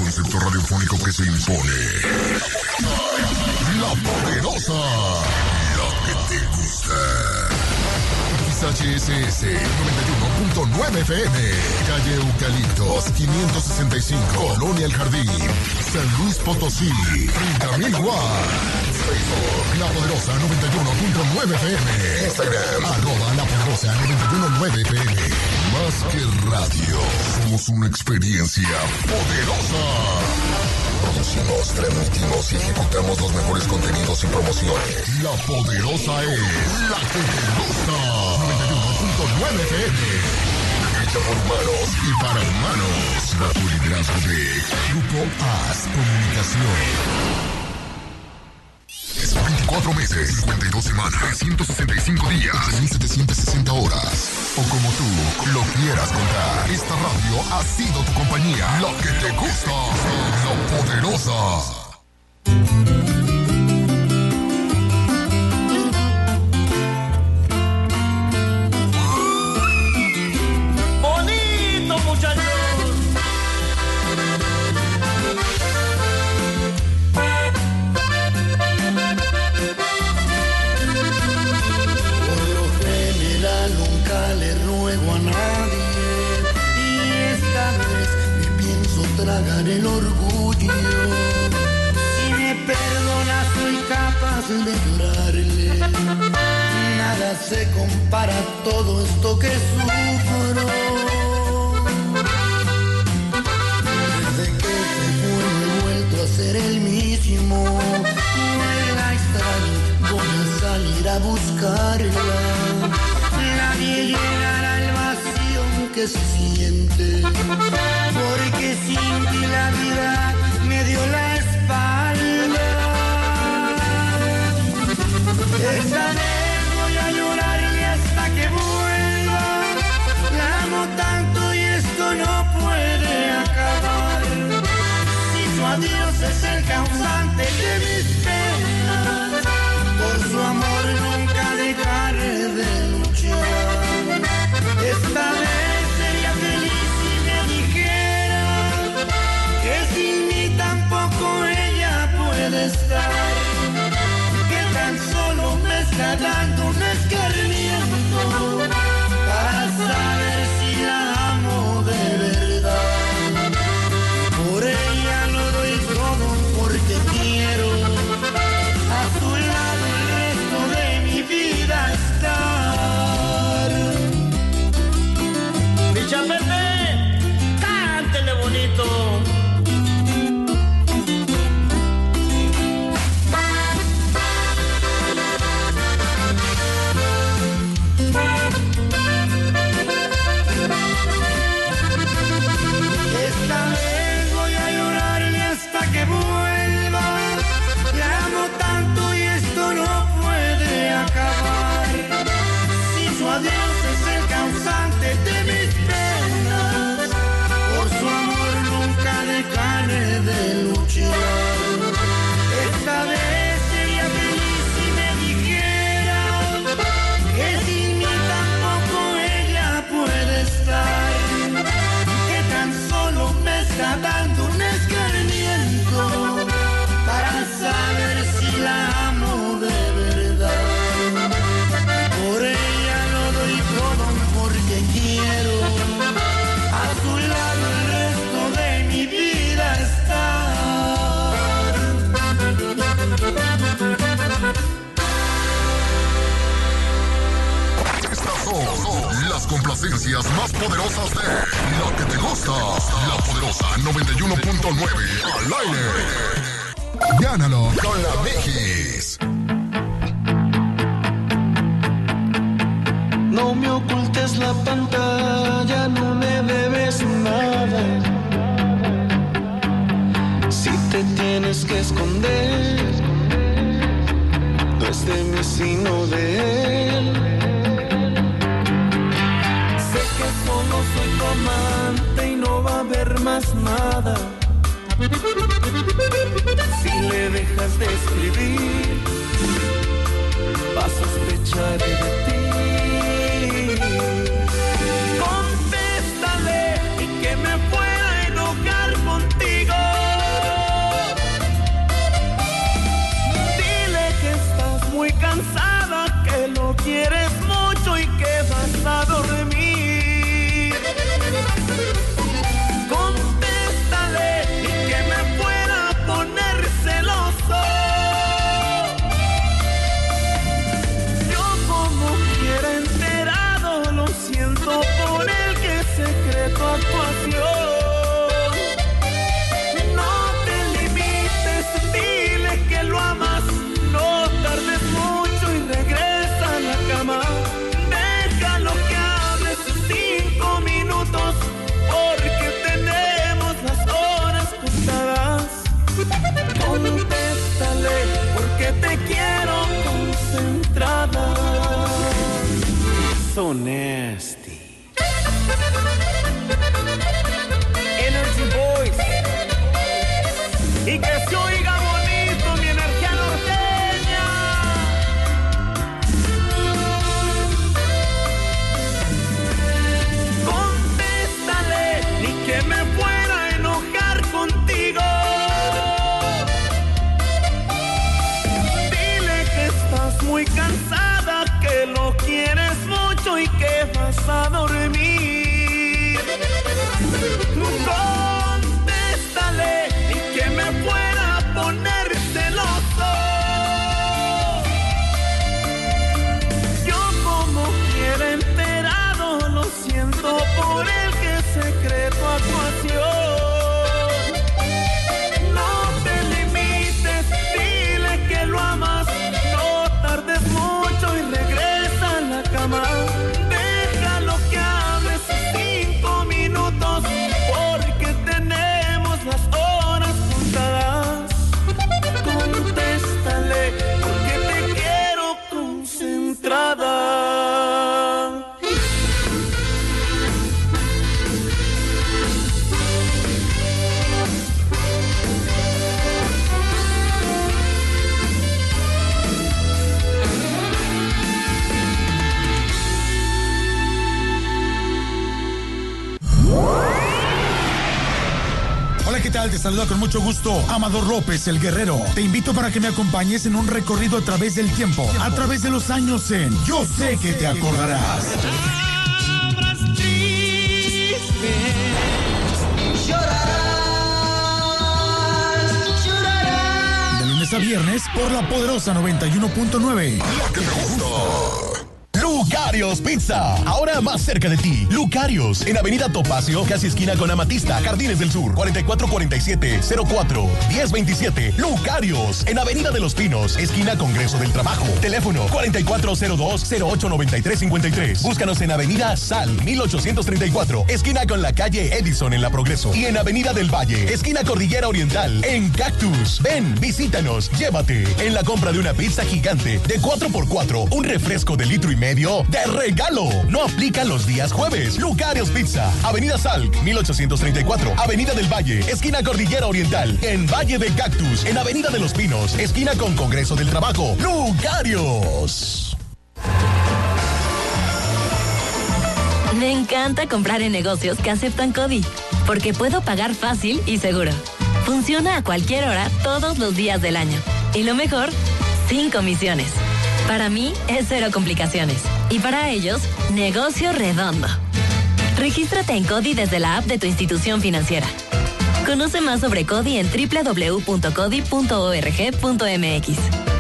concepto radiofónico que se impone. La Poderosa. La que te gusta. XHSS 91.9 FM. Calle Eucaliptos 565. Colonia El Jardín. San Luis Potosí. 30.000 watts. Facebook. La Poderosa 91.9 FM. Instagram. @La Poderosa 91.9 FM. Más que radio, somos una experiencia poderosa. Producimos, transmitimos y ejecutamos los mejores contenidos y promociones. La Poderosa es la que te gusta. 91.9 FM. Hecha por humanos y para humanos. Bajo el liderazgo de Grupo AS Comunicación. Es 24 meses, 52 semanas, 365 días, 1760 horas. O como tú lo quieras contar, esta radio ha sido tu compañía. La que te gusta, la Poderosa. Tragar el orgullo. Si me perdonas soy capaz de llorarle. Nada se compara a todo esto que sufro. Desde que se fue no he vuelto a ser el mismo. No la extraño, voy a salir a buscarla. Nadie llenará el vacío que se siente. Porque sin ti la vida me dio la espalda. Esta vez voy a llorarle hasta que vuelva. La amo tanto y esto no puede acabar. Si su adiós es el causante de mis penas, por su amor nunca dejaré de luchar. Esta vez sería feliz si me dijera que sin mí tampoco ella puede estar, que tan solo me está dando un escarmiento para saber si la amo de verdad. Por ella lo doy todo porque quiero a su lado el resto de mi vida estar. ¡Micha Pepe! ¡Cántele bonito! Esta vez voy a llorarle hasta que vuelva. La amo tanto y esto no puede acabar. Si su adiós es el causante de mis penas, por su amor nunca dejaré de luchar. Esta vez sería feliz si me dijera que sin mí tampoco ella puede estar, que tan solo me está dando un escarmiento para saber si la amo de verdad. Por ella lo doy todo porque quiero a su lado el resto de mi vida estar. Estas son las complacencias más poderosas de La que te gusta. La Poderosa 91.9 al aire. Gánalo con la Vigis. No me ocultes la pantalla, no me debes nada. Si te tienes que esconder, no es de mí sino de él. Sé que solo soy tu amante y no va a haber más nada. Si le dejas de escribir, va a sospechar de ti. Contéstale y que me pueda enojar contigo. nasty. Energy Boys. Y que se oiga bonito mi energía norteña. Contéstale, ni que me pueda enojar contigo. Dile que estás muy cansada, que lo quieres mucho y que vas a dormir. Contéstale y que me pueda poner celoso. Yo como quiera enterado, lo siento por el que secreto actuación. No te limites, dile que lo amas. No tardes mucho y regresa a la cama. Déjalo que hables 5 minutos, porque tenemos las horas contadas. Contéstale, porque te quiero concentrada. Hola, ¿qué tal? Te saluda con mucho gusto Amador López, el guerrero. Te invito para que me acompañes en un recorrido a través del tiempo, a través de los años en Yo sé que te acordarás. Palabras tristes, llorarás. De lunes a viernes por la poderosa 91.9. La que me gusta. Lucarios Pizza, ahora más cerca de ti. Lucarios, en Avenida Topacio, casi esquina con Amatista, Jardines del Sur, 4447-04-1027. Lucarios, en Avenida de los Pinos, esquina Congreso del Trabajo. Teléfono 4402-089353. Búscanos en Avenida Sal, 1834, esquina con la calle Edison en La Progreso. Y en Avenida del Valle, esquina Cordillera Oriental, en Cactus. Ven, visítanos, llévate. En la compra de una pizza gigante de 4x4, un refresco de 1,5 litros de regalo. No aplica los días jueves. Lucarios Pizza, Avenida Salk, 1834, Avenida del Valle, esquina Cordillera Oriental, en Valle de Cactus, en Avenida de los Pinos, esquina con Congreso del Trabajo. Lucarios. Me encanta comprar en negocios que aceptan CODI, porque puedo pagar fácil y seguro. Funciona a cualquier hora, todos los días del año. Y lo mejor, sin comisiones. Para mí es 0 complicaciones. Y para ellos, negocio redondo. Regístrate en CODI desde la app de tu institución financiera. Conoce más sobre CODI en www.codi.org.mx.